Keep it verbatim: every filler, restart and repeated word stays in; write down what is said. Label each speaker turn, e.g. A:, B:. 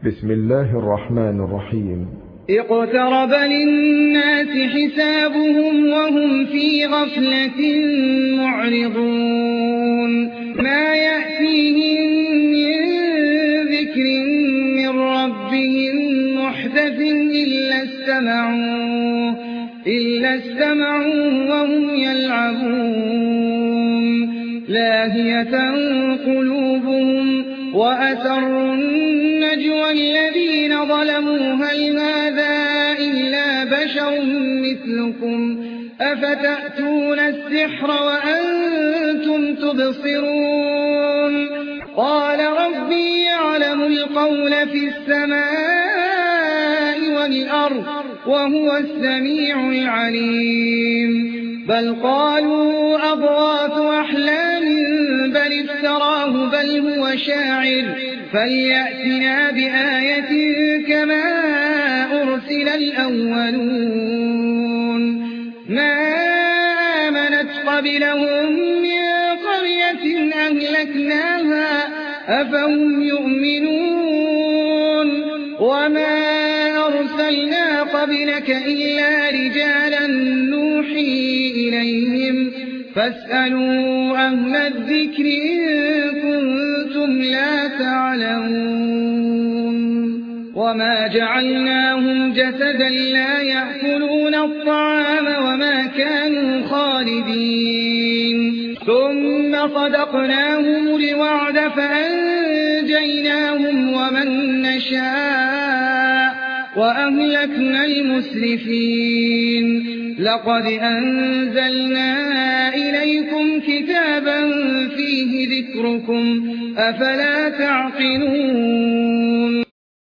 A: بسم الله الرحمن الرحيم.
B: اقترب للناس حسابهم وهم في غفلة معرضون ما يأتيهم من ذكر من ربهم محدث إلا استمعوه إلا استمعوه وهم يلعبون لاهية قلوبهم وأسروا النجوى الذين ظلموا هل هذا إلا بشر مثلكم أفتأتون السحر وأنتم تبصرون قال ربي يعلم القول في السماء والأرض وهو السميع العليم بل قالوا أضغاث أحلام بل افتراه بل هو شاعر فليأتنا بآية كما أرسل الأولون ما آمنت قبلهم من قرية أهلكناها أفهم يؤمنون وما أرسلنا قبلك إلا رجالا نوحي إليهم فاسألوا أهل الذكر إن كنتم لا تعلمون وما جعلناهم جسدا لا يأكلون الطعام وما كانوا خالدين ثم صدقناهم الوعد فأنجيناهم ومن نشاء وأهلكنا المسرفين لقد أنزلنا إليكم كتابا فيه ذكركم أفلا تعقلون